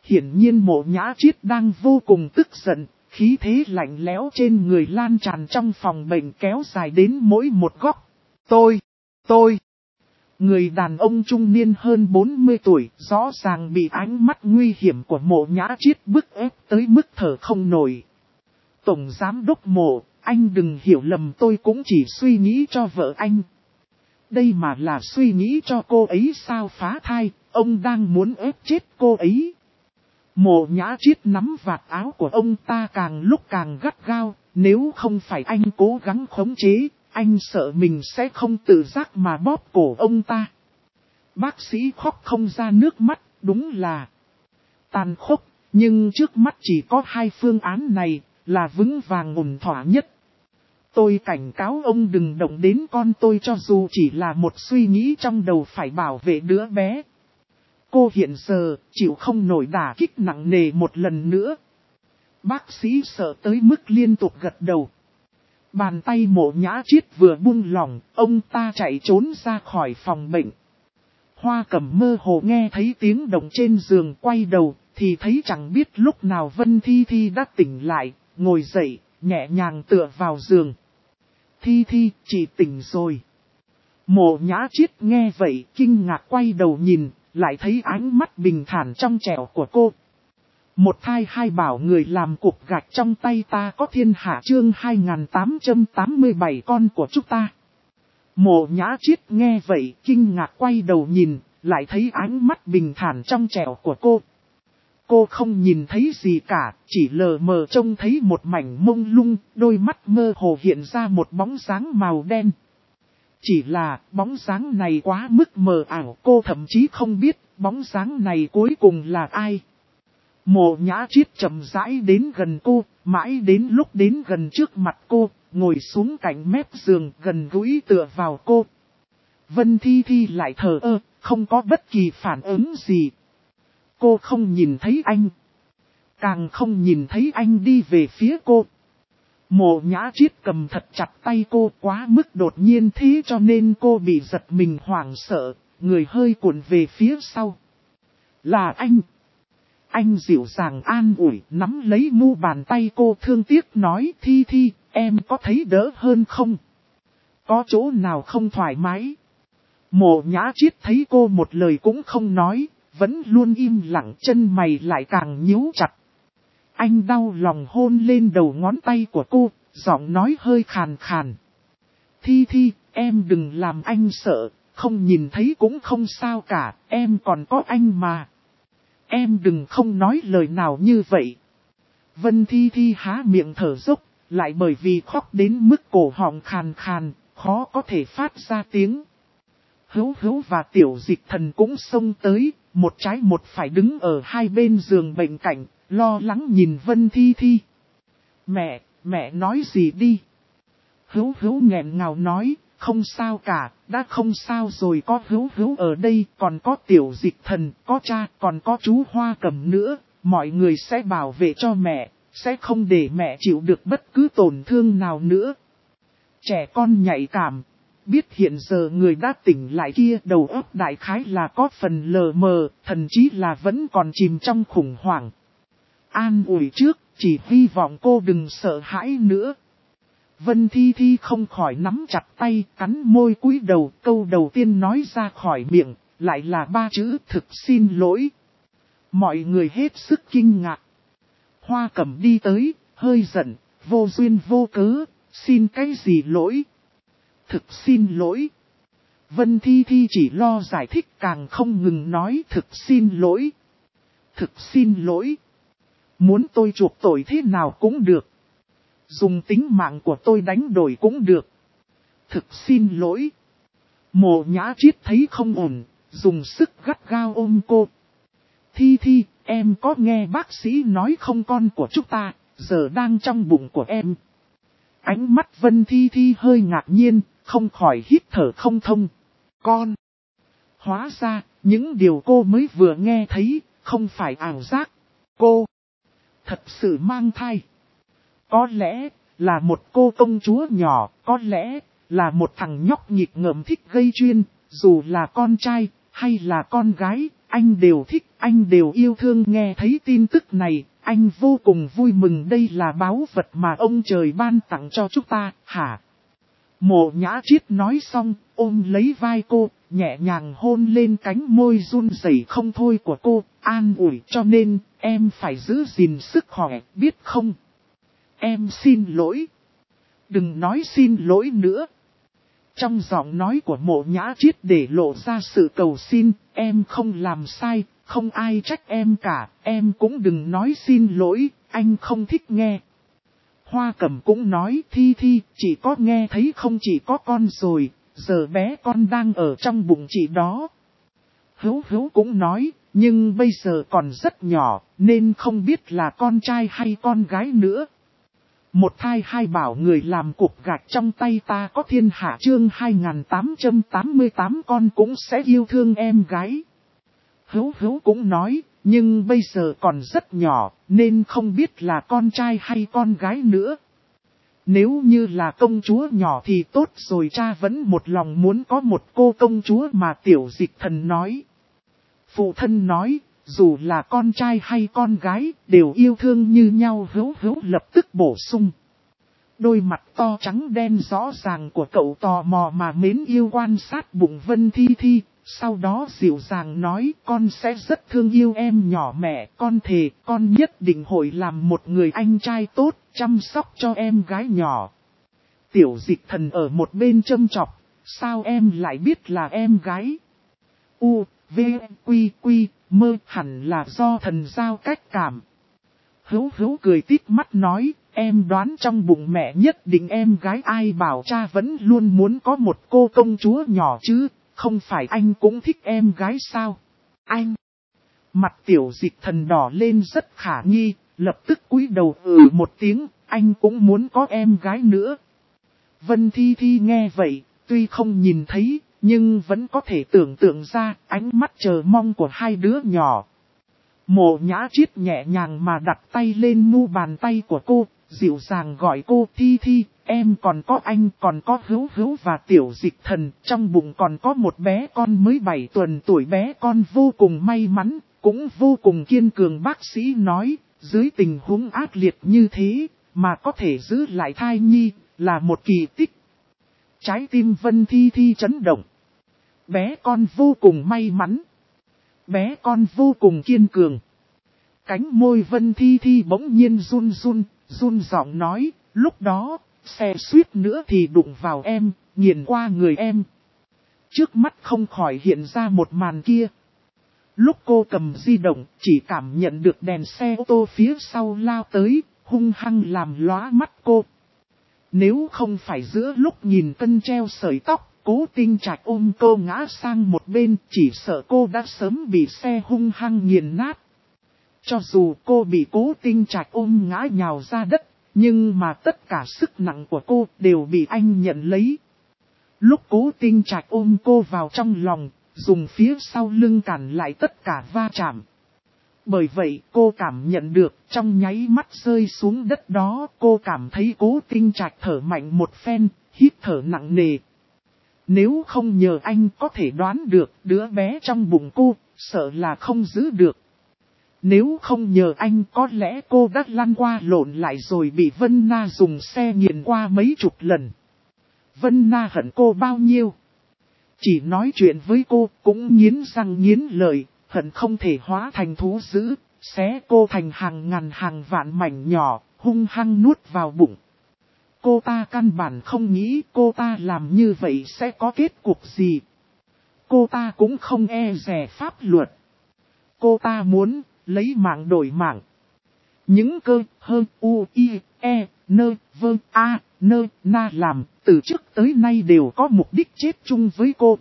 hiển nhiên Mộ Nhã Chiết đang vô cùng tức giận, khí thế lạnh lẽo trên người lan tràn trong phòng bệnh kéo dài đến mỗi một góc. Tôi. Người đàn ông trung niên hơn 40 tuổi, rõ ràng bị ánh mắt nguy hiểm của Mộ Nhã Chiết bức ép tới mức thở không nổi. Tổng giám đốc Mộ, anh đừng hiểu lầm, tôi cũng chỉ suy nghĩ cho vợ anh. Đây mà là suy nghĩ cho cô ấy sao phá thai, ông đang muốn ép chết cô ấy. Mộ Nhã Chiết nắm vạt áo của ông ta càng lúc càng gắt gao, nếu không phải anh cố gắng khống chế, anh sợ mình sẽ không tự giác mà bóp cổ ông ta. Bác sĩ khóc không ra nước mắt, đúng là tàn khốc, nhưng trước mắt chỉ có hai phương án này, là vững vàng ổn thỏa nhất. Tôi cảnh cáo ông đừng động đến con tôi, cho dù chỉ là một suy nghĩ trong đầu phải bảo vệ đứa bé. Cô hiện giờ chịu không nổi đả kích nặng nề một lần nữa. Bác sĩ sợ tới mức liên tục gật đầu. Bàn tay Mộ Nhã Chiết vừa buông lỏng, ông ta chạy trốn ra khỏi phòng bệnh. Hoa Cẩm mơ hồ nghe thấy tiếng động trên giường, quay đầu thì thấy chẳng biết lúc nào Vân Thi Thi đã tỉnh lại, ngồi dậy, nhẹ nhàng tựa vào giường. Thi Thi, chị tỉnh rồi. Mộ Nhã Chiết nghe vậy kinh ngạc quay đầu nhìn, lại thấy ánh mắt bình thản trong trẻo của cô. Một thai hai bảo người làm cục gạch trong tay ta có thiên hạ chương 2887 con của chúng ta. Mộ Nhã Chiết nghe vậy kinh ngạc quay đầu nhìn, lại thấy ánh mắt bình thản trong trẻo của cô. Cô không nhìn thấy gì cả, chỉ lờ mờ trông thấy một mảnh mông lung, đôi mắt mơ hồ hiện ra một bóng dáng màu đen. Chỉ là bóng dáng này quá mức mờ ảo, cô thậm chí không biết bóng dáng này cuối cùng là ai. Mộ Nhã Chiết chậm rãi đến gần cô, mãi đến lúc đến gần trước mặt cô, ngồi xuống cạnh mép giường gần gũi tựa vào cô. Vân Thi Thi lại thờ ơ, không có bất kỳ phản ứng gì. Cô không nhìn thấy anh, càng không nhìn thấy anh đi về phía cô. Mộ Nhã Chiết cầm thật chặt tay cô, quá mức đột nhiên thế cho nên cô bị giật mình hoảng sợ, người hơi cuộn về phía sau. Là anh. Anh dịu dàng an ủi, nắm lấy mu bàn tay cô, thương tiếc nói, Thi Thi, em có thấy đỡ hơn không? Có chỗ nào không thoải mái? Mộ Nhã Chiết thấy cô một lời cũng không nói, vẫn luôn im lặng, chân mày lại càng nhíu chặt. Anh đau lòng hôn lên đầu ngón tay của cô, giọng nói hơi khàn khàn. Thi Thi, em đừng làm anh sợ, không nhìn thấy cũng không sao cả, em còn có anh mà. Em đừng không nói lời nào như vậy. Vân Thi Thi há miệng thở dốc, lại bởi vì khóc đến mức cổ họng khàn khàn, khó có thể phát ra tiếng. Hữu Hữu và Tiểu Dịch Thần cũng xông tới, một trái một phải đứng ở hai bên giường bệnh cạnh, lo lắng nhìn Vân Thi Thi. Mẹ nói gì đi? Hữu Hữu nghẹn ngào nói, không sao cả, đã không sao rồi, có Hữu Hữu ở đây, còn có Tiểu Dịch Thần, có cha, còn có chú Hoa Cẩm nữa, mọi người sẽ bảo vệ cho mẹ, sẽ không để mẹ chịu được bất cứ tổn thương nào nữa. Trẻ con nhạy cảm, biết hiện giờ người đã tỉnh lại kia đầu óc đại khái là có phần lờ mờ, thậm chí là vẫn còn chìm trong khủng hoảng. An ủi trước, chỉ hy vọng cô đừng sợ hãi nữa. Vân Thi Thi không khỏi nắm chặt tay, cắn môi cúi đầu, câu đầu tiên nói ra khỏi miệng, lại là ba chữ thực xin lỗi. Mọi người hết sức kinh ngạc. Hoa Cẩm đi tới, hơi giận, vô duyên vô cớ, xin cái gì lỗi? Thực xin lỗi. Vân Thi Thi chỉ lo giải thích càng không ngừng nói thực xin lỗi. Thực xin lỗi. Muốn tôi chuộc tội thế nào cũng được. Dùng tính mạng của tôi đánh đổi cũng được. Thực xin lỗi. Mộ Nhã Chiết thấy không ổn, dùng sức gắt gao ôm cô. Thi Thi, em có nghe bác sĩ nói không, con của chúng ta, giờ đang trong bụng của em. Ánh mắt Vân Thi Thi hơi ngạc nhiên, không khỏi hít thở không thông. Con. Hóa ra, những điều cô mới vừa nghe thấy, không phải ảo giác. Cô thật sự mang thai. Có lẽ là một cô công chúa nhỏ, có lẽ là một thằng nhóc nghịch ngợm thích gây chuyện, dù là con trai hay là con gái, anh đều thích, anh đều yêu thương. Nghe thấy tin tức này, anh vô cùng vui mừng. Đây là báu vật mà ông trời ban tặng cho chúng ta, hả? Mộ Nhã Triết nói xong, ôm lấy vai cô, nhẹ nhàng hôn lên cánh môi run rẩy không thôi của cô, an ủi. Cho nên, em phải giữ gìn sức khỏe, biết không? Em xin lỗi. Đừng nói xin lỗi nữa. Trong giọng nói của Mộ Nhã Triết để lộ ra sự cầu xin, em không làm sai, không ai trách em cả, em cũng đừng nói xin lỗi, anh không thích nghe. Hoa Cẩm cũng nói, Thi Thi, chị có nghe thấy không, chị có con rồi, giờ bé con đang ở trong bụng chị đó. Hữu Hữu cũng nói, nhưng bây giờ còn rất nhỏ, nên không biết là con trai hay con gái nữa. Một thai hai bảo người làm cục gạch trong tay ta có thiên hạ. Chương 2888 con cũng sẽ yêu thương em gái. Hữu Hữu cũng nói, nhưng bây giờ còn rất nhỏ, nên không biết là con trai hay con gái nữa. Nếu như là công chúa nhỏ thì tốt rồi, cha vẫn một lòng muốn có một cô công chúa mà. Tiểu Dịch Thần nói. Phụ thân nói, dù là con trai hay con gái, đều yêu thương như nhau. Hữu Hữu lập tức bổ sung. Đôi mặt to trắng đen rõ ràng của cậu tò mò mà mến yêu quan sát bụng Vân Thi Thi, sau đó dịu dàng nói, con sẽ rất thương yêu em nhỏ mẹ, con thề, con nhất định hội làm một người anh trai tốt, chăm sóc cho em gái nhỏ. Tiểu Dịch Thần ở một bên châm chọc, sao em lại biết là em gái? U, V, Quy, Quy, Mơ, hẳn là do thần giao cách cảm. Hữu Hữu cười tít mắt nói, em đoán trong bụng mẹ nhất định em gái, ai bảo cha vẫn luôn muốn có một cô công chúa nhỏ chứ, không phải anh cũng thích em gái sao? Anh! Mặt Tiểu Dịch Thần đỏ lên rất khả nghi, lập tức cúi đầu một tiếng, anh cũng muốn có em gái nữa. Vân Thi Thi nghe vậy, tuy không nhìn thấy, nhưng vẫn có thể tưởng tượng ra ánh mắt chờ mong của hai đứa nhỏ. Mộ Nhã Triết nhẹ nhàng mà đặt tay lên mu bàn tay của cô, dịu dàng gọi cô, Thi Thi, em còn có anh, còn có Hữu Hữu và Tiểu Dịch Thần, trong bụng còn có một bé con mới 7 tuần tuổi. Bé con vô cùng may mắn, cũng vô cùng kiên cường. Bác sĩ nói, dưới tình huống ác liệt như thế, mà có thể giữ lại thai nhi, là một kỳ tích. Trái tim Vân Thi Thi chấn động. Bé con vô cùng may mắn. Bé con vô cùng kiên cường. Cánh môi Vân Thi Thi bỗng nhiên run giọng nói, lúc đó, xe suýt nữa thì đụng vào em, nghiền qua người em. Trước mắt không khỏi hiện ra một màn kia. Lúc cô cầm di động, chỉ cảm nhận được đèn xe ô tô phía sau lao tới, hung hăng làm lóa mắt cô. Nếu không phải giữa lúc nhìn cân treo sợi tóc, Cố Tinh Trạch ôm cô ngã sang một bên, chỉ sợ cô đã sớm bị xe hung hăng nghiền nát. Cho dù cô bị Cố Tinh Trạch ôm ngã nhào ra đất, nhưng mà tất cả sức nặng của cô đều bị anh nhận lấy. Lúc Cố Tinh Trạch ôm cô vào trong lòng, dùng phía sau lưng cản lại tất cả va chạm. Bởi vậy cô cảm nhận được trong nháy mắt rơi xuống đất đó, cô cảm thấy Cố Tinh Trạch thở mạnh một phen, hít thở nặng nề. Nếu không nhờ anh có thể đoán được đứa bé trong bụng cô, sợ là không giữ được. Nếu không nhờ anh có lẽ cô đã lăn qua lộn lại rồi bị Vân Na dùng xe nghiền qua mấy chục lần. Vân Na hận cô bao nhiêu? Chỉ nói chuyện với cô cũng nghiến răng nghiến lợi, hận không thể hóa thành thú dữ, xé cô thành hàng ngàn hàng vạn mảnh nhỏ, hung hăng nuốt vào bụng. Cô ta căn bản không nghĩ cô ta làm như vậy sẽ có kết cục gì. Cô ta cũng không e dè pháp luật. Cô ta muốn lấy mạng đổi mạng. Những cơ hơn u, i, e, nơ, vơ, a, nơ, na làm từ trước tới nay đều có mục đích chết chung với cô.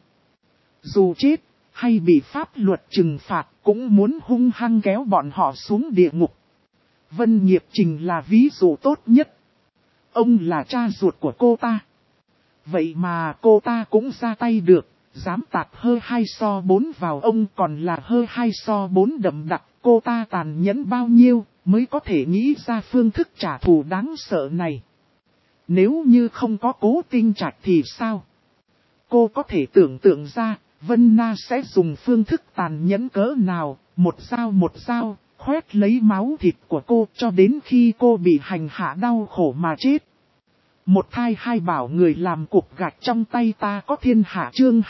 Dù chết hay bị pháp luật trừng phạt cũng muốn hung hăng kéo bọn họ xuống địa ngục. Vân Nghiệp Trình là ví dụ tốt nhất. Ông là cha ruột của cô ta. Vậy mà cô ta cũng ra tay được, dám tạt hơi 2:4 vào ông, còn là hơi 2:4 đậm đặc. Cô ta tàn nhẫn bao nhiêu mới có thể nghĩ ra phương thức trả thù đáng sợ này. Nếu như không có Cố Tinh Trạch thì sao? Cô có thể tưởng tượng ra, Vân Na sẽ dùng phương thức tàn nhẫn cỡ nào, một dao, khoét lấy máu thịt của cô cho đến khi cô bị hành hạ đau khổ mà chết. Một thai hai bảo người làm cục gạch trong tay ta có thiên hạ chương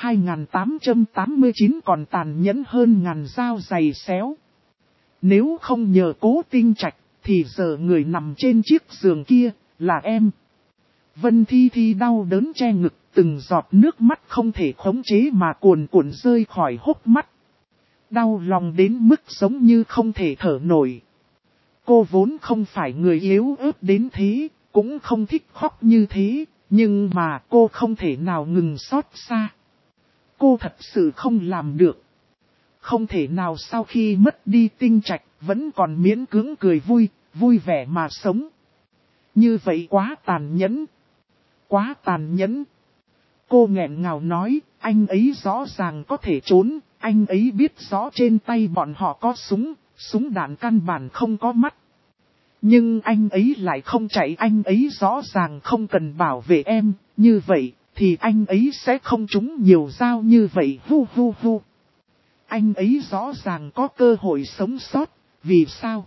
2889 còn tàn nhẫn hơn ngàn dao dày xéo. Nếu không nhờ Cố Tinh Trạch, thì giờ người nằm trên chiếc giường kia, là em. Vân Thi Thi đau đớn che ngực, từng giọt nước mắt không thể khống chế mà cuồn cuộn rơi khỏi hốc mắt. Đau lòng đến mức giống như không thể thở nổi. Cô vốn không phải người yếu ớt đến thế, cũng không thích khóc như thế, nhưng mà cô không thể nào ngừng xót xa. Cô thật sự không làm được. Không thể nào sau khi mất đi Tinh Trạch, vẫn còn miễn cưỡng cười vui vẻ mà sống. Như vậy quá tàn nhẫn. Quá tàn nhẫn. Cô nghẹn ngào nói, anh ấy rõ ràng có thể trốn, anh ấy biết rõ trên tay bọn họ có súng đạn căn bản không có mắt. Nhưng anh ấy lại không chạy, anh ấy rõ ràng không cần bảo vệ em, như vậy thì anh ấy sẽ không trúng nhiều dao như vậy, hu. Anh ấy rõ ràng có cơ hội sống sót, vì sao?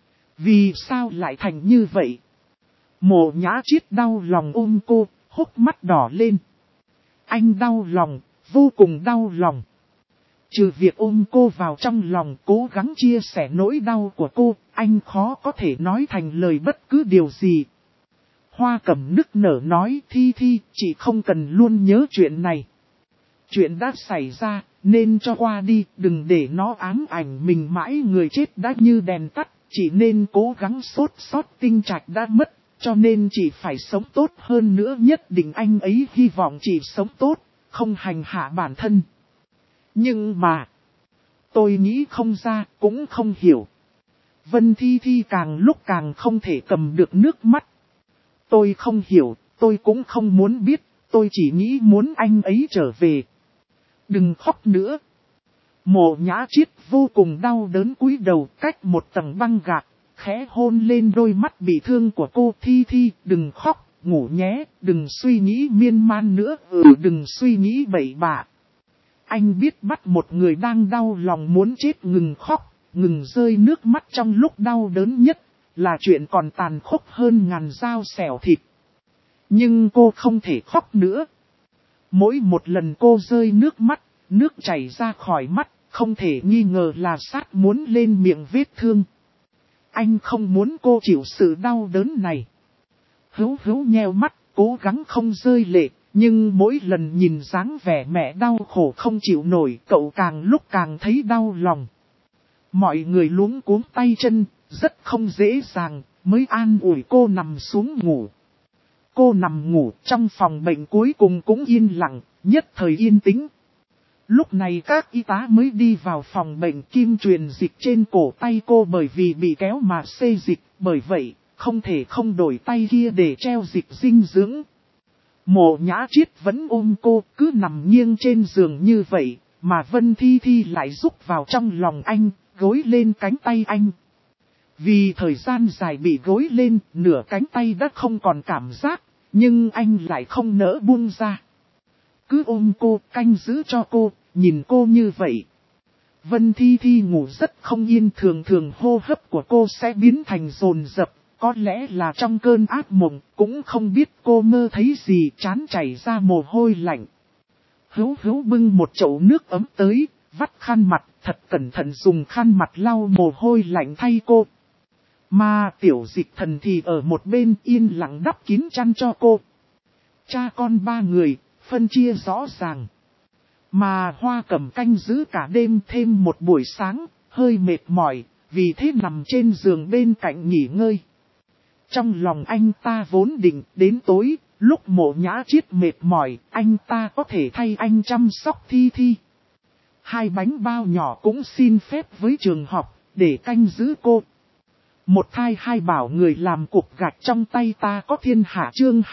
Vì sao lại thành như vậy? Mộ Nhã Chiết đau lòng ôm cô, hốc mắt đỏ lên. Anh đau lòng, vô cùng đau lòng. Trừ việc ôm cô vào trong lòng cố gắng chia sẻ nỗi đau của cô, anh khó có thể nói thành lời bất cứ điều gì. Hoa Cẩm nức nở nói, Thi Thi, chị không cần luôn nhớ chuyện này. Chuyện đã xảy ra, nên cho qua đi, đừng để nó ám ảnh mình mãi, người chết đã như đèn tắt, chỉ nên cố gắng sốt sót Tinh Trạch đã mất, cho nên chị phải sống tốt hơn nữa, nhất định anh ấy hy vọng chị sống tốt, không hành hạ bản thân. Nhưng mà, tôi nghĩ không ra, cũng không hiểu. Vân Thi Thi càng lúc càng không thể cầm được nước mắt. Tôi không hiểu, tôi cũng không muốn biết, tôi chỉ nghĩ muốn anh ấy trở về. Đừng khóc nữa. Mộ Nhã Chiết vô cùng đau đớn cúi đầu cách một tầng băng gạc, khẽ hôn lên đôi mắt bị thương của cô. Thi Thi, đừng khóc, ngủ nhé, đừng suy nghĩ miên man nữa, đừng suy nghĩ bậy bạ. Anh biết bắt một người đang đau lòng muốn chết ngừng khóc, ngừng rơi nước mắt trong lúc đau đớn nhất, là chuyện còn tàn khốc hơn ngàn dao xẻo thịt. Nhưng cô không thể khóc nữa. Mỗi một lần cô rơi nước mắt, nước chảy ra khỏi mắt, không thể nghi ngờ là sát muốn lên miệng vết thương. Anh không muốn cô chịu sự đau đớn này. Hữu nheo mắt, cố gắng không rơi lệ, nhưng mỗi lần nhìn dáng vẻ mẹ đau khổ không chịu nổi, cậu càng lúc càng thấy đau lòng. Mọi người luống cuống tay chân, rất không dễ dàng, mới an ủi cô nằm xuống ngủ. Cô nằm ngủ trong phòng bệnh cuối cùng cũng yên lặng, nhất thời yên tĩnh. Lúc này các y tá mới đi vào phòng bệnh, kim truyền dịch trên cổ tay cô bởi vì bị kéo mà xê dịch, bởi vậy không thể không đổi tay kia để treo dịch dinh dưỡng. Mộ Nhã Chiết vẫn ôm cô, cứ nằm nghiêng trên giường như vậy, mà Vân Thi Thi lại rúc vào trong lòng anh, gối lên cánh tay anh. Vì thời gian dài bị gối lên, nửa cánh tay đã không còn cảm giác, nhưng anh lại không nỡ buông ra. Cứ ôm cô, canh giữ cho cô, nhìn cô như vậy. Vân Thi Thi ngủ rất không yên, thường hô hấp của cô sẽ biến thành dồn dập, có lẽ là trong cơn ác mộng, cũng không biết cô mơ thấy gì, trán chảy ra mồ hôi lạnh. Hữu bưng một chậu nước ấm tới, vắt khăn mặt, thật cẩn thận dùng khăn mặt lau mồ hôi lạnh thay cô. Mà Tiểu Dịch Thần thì ở một bên yên lặng đắp kín chăn cho cô. Cha con ba người, phân chia rõ ràng. Mà Hoa Cẩm canh giữ cả đêm thêm một buổi sáng, hơi mệt mỏi, vì thế nằm trên giường bên cạnh nghỉ ngơi. Trong lòng anh ta vốn định đến tối, lúc Mộ Nhã Chiết mệt mỏi, anh ta có thể thay anh chăm sóc Thi Thi. 2 bánh bao nhỏ cũng xin phép với trường học, để canh giữ cô. Một thai hai bảo người làm cục gạch trong tay ta có thiên hạ chương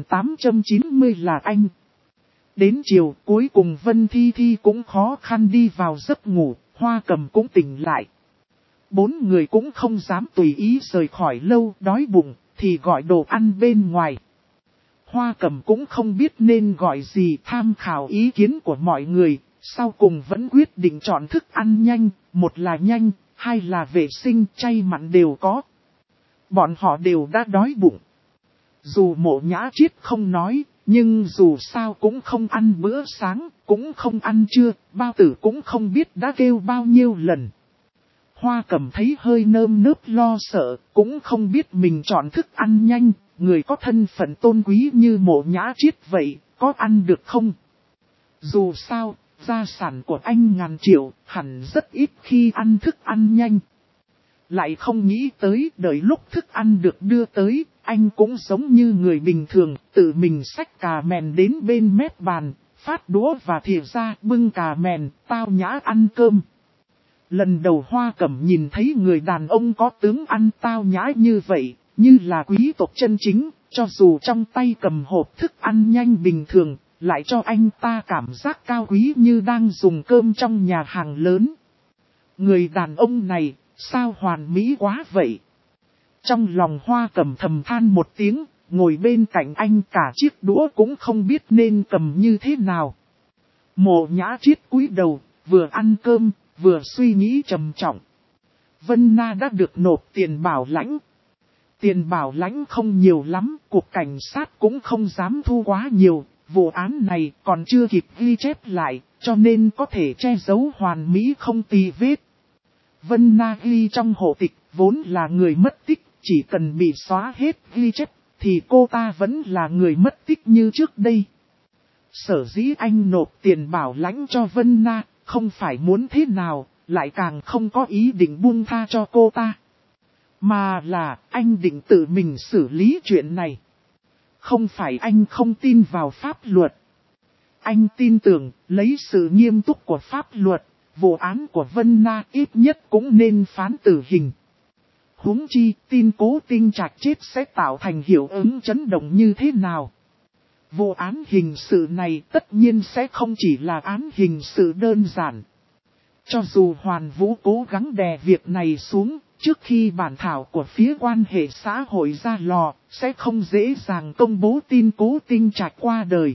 2890 là anh. Đến chiều cuối cùng Vân Thi Thi cũng khó khăn đi vào giấc ngủ, Hoa Cẩm cũng tỉnh lại. 4 người cũng không dám tùy ý rời khỏi lâu, đói bụng thì gọi đồ ăn bên ngoài. Hoa Cẩm cũng không biết nên gọi gì, tham khảo ý kiến của mọi người, sau cùng vẫn quyết định chọn thức ăn nhanh, một là nhanh, hai là vệ sinh, chay mặn đều có. Bọn họ đều đã đói bụng. Dù Mộ Nhã Triết không nói, nhưng dù sao cũng không ăn bữa sáng, cũng không ăn trưa, bao tử cũng không biết đã kêu bao nhiêu lần. Hoa Cẩm thấy hơi nơm nớp lo sợ, cũng không biết mình chọn thức ăn nhanh, người có thân phận tôn quý như Mộ Nhã Triết vậy, có ăn được không? Dù sao, gia sản của anh ngàn triệu, hẳn rất ít khi ăn thức ăn nhanh. Lại không nghĩ tới đợi lúc thức ăn được đưa tới, anh cũng giống như người bình thường, tự mình xách cà mèn đến bên mép bàn, phát đũa và thìa ra bưng cà mèn, tao nhã ăn cơm. Lần đầu Hoa Cẩm nhìn thấy người đàn ông có tướng ăn tao nhã như vậy, như là quý tộc chân chính, cho dù trong tay cầm hộp thức ăn nhanh bình thường, lại cho anh ta cảm giác cao quý như đang dùng cơm trong nhà hàng lớn. Người đàn ông này, sao hoàn mỹ quá vậy? Trong lòng Hoa Cẩm thầm than một tiếng, ngồi bên cạnh anh cả chiếc đũa cũng không biết nên cầm như thế nào. Mộ Nhã Triết cúi đầu, vừa ăn cơm, vừa suy nghĩ trầm trọng. Vân Na đã được nộp tiền bảo lãnh. Tiền bảo lãnh không nhiều lắm, cục cảnh sát cũng không dám thu quá nhiều, vụ án này còn chưa kịp ghi chép lại, cho nên có thể che giấu hoàn mỹ không tì vết. Vân Na ghi trong hộ tịch, vốn là người mất tích, chỉ cần bị xóa hết ghi chép, thì cô ta vẫn là người mất tích như trước đây. Sở dĩ anh nộp tiền bảo lãnh cho Vân Na, không phải muốn thế nào, lại càng không có ý định buông tha cho cô ta. Mà là anh định tự mình xử lý chuyện này. Không phải anh không tin vào pháp luật. Anh tin tưởng, lấy sự nghiêm túc của pháp luật, vụ án của Vân Na ít nhất cũng nên phán tử hình. Huống chi, tin Cố Tinh Trạch chết sẽ tạo thành hiệu ứng chấn động như thế nào. Vụ án hình sự này tất nhiên sẽ không chỉ là án hình sự đơn giản. Cho dù Hoàn Vũ cố gắng đè việc này xuống, trước khi bản thảo của phía quan hệ xã hội ra lò, sẽ không dễ dàng công bố tin Cố Tinh Trạch qua đời.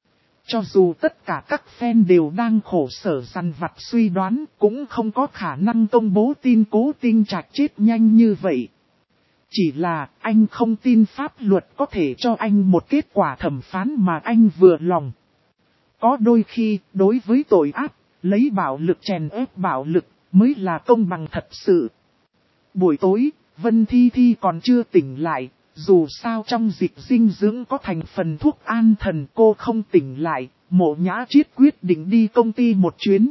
Cho dù tất cả các fan đều đang khổ sở dằn vặt suy đoán, cũng không có khả năng công bố tin Cố Tinh Trạch chết nhanh như vậy. Chỉ là anh không tin pháp luật có thể cho anh một kết quả thẩm phán mà anh vừa lòng. Có đôi khi, đối với tội ác, lấy bạo lực chèn ép bạo lực mới là công bằng thật sự. Buổi tối, Vân Thi Thi còn chưa tỉnh lại, dù sao trong dịch dinh dưỡng có thành phần thuốc an thần cô không tỉnh lại, Mộ Nhã Triết quyết định đi công ty một chuyến.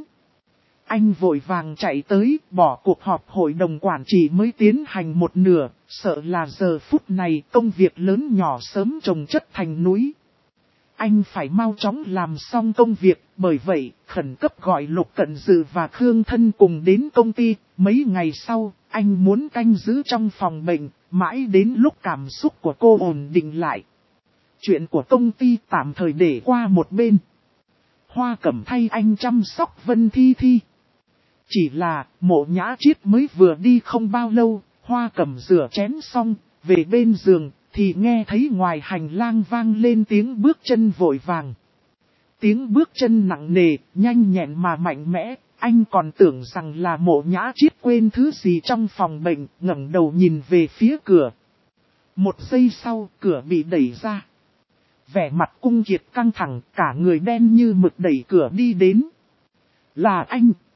Anh vội vàng chạy tới, bỏ cuộc họp hội đồng quản trị mới tiến hành một nửa, sợ là giờ phút này công việc lớn nhỏ sớm chồng chất thành núi. Anh phải mau chóng làm xong công việc, bởi vậy khẩn cấp gọi Lục Cận Dự và Khương Thân cùng đến công ty. Mấy ngày sau, anh muốn canh giữ trong phòng bệnh, mãi đến lúc cảm xúc của cô ổn định lại. Chuyện của công ty tạm thời để qua một bên. Hoa Cẩm thay anh chăm sóc Vân Thi Thi. Chỉ là, Mộ Nhã Triết mới vừa đi không bao lâu, Hoa Cẩm rửa chén xong, về bên giường, thì nghe thấy ngoài hành lang vang lên tiếng bước chân vội vàng. Tiếng bước chân nặng nề, nhanh nhẹn mà mạnh mẽ, anh còn tưởng rằng là Mộ Nhã Triết quên thứ gì trong phòng bệnh, ngẩng đầu nhìn về phía cửa. Một giây sau, cửa bị đẩy ra. Vẻ mặt Cung Kiệt căng thẳng, cả người đen như mực đẩy cửa đi đến. Là anh.